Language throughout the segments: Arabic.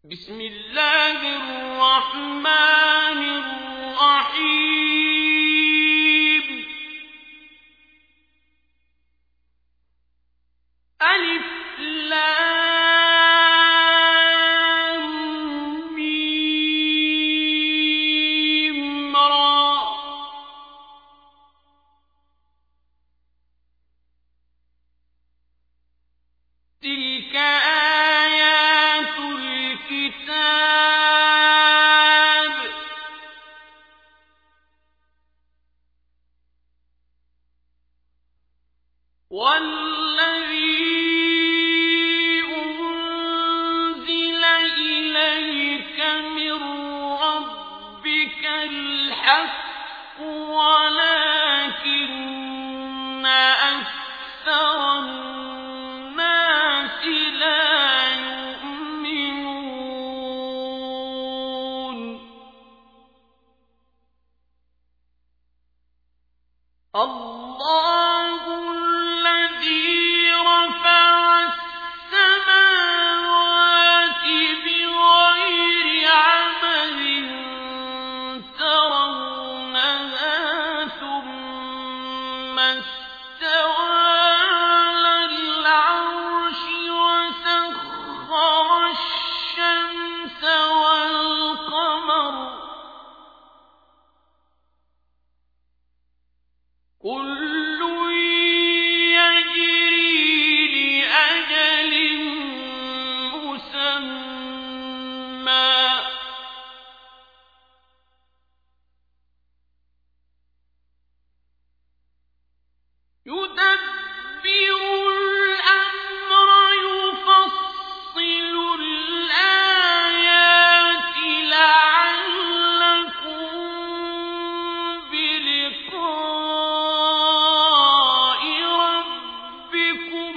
بسم الله الرحمن الرحيم. ألف لام ميم را. تلك آيات الكتاب. والذي أنزل إليك من ربك الحق ولكن أكثر الناس لا يؤمنون. الله الذي رفع السماوات بغير عمد ترونها ثم استوى على العرش وسخر الشمس والقمر كل يجري لأجل مسمى يدبر الأمر يفصل الآيات لعلكم بلقاء ربكم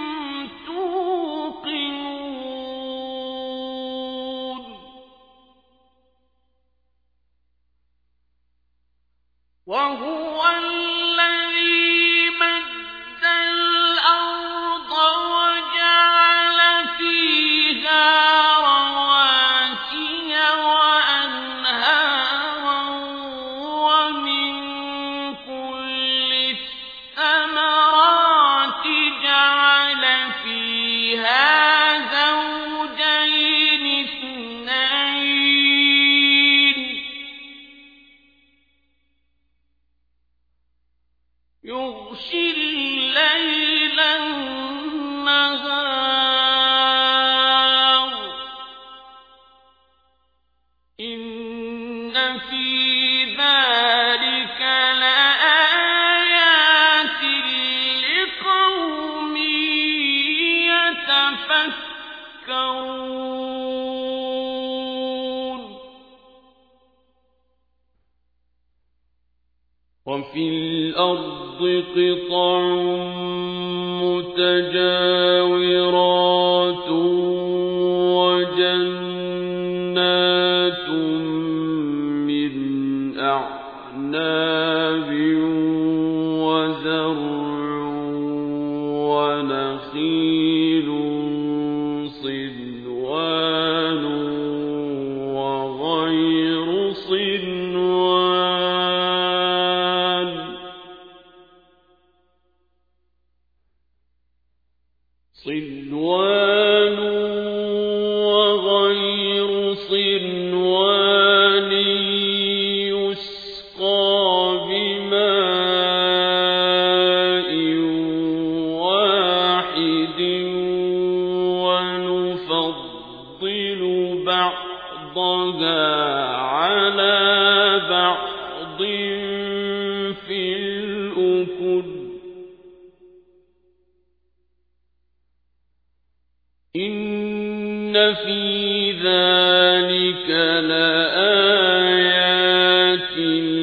توقنون. وهو الذي مد الأرض وجعل فيها رواسي وأنهارا ومن كل الثمرات جعل فيها زوجين اثنين يغشي الليل النهار إن في ذلك لآيات لقوم يتفكرون. وفي الأرض قطع متجاورات وجنات من أعناب وزرع ونخيل صنوان وغير صنوان وغير صنوان يسقى بماء واحد ونفضل بعضها على بعض في الأكل إن في ذلك لآيات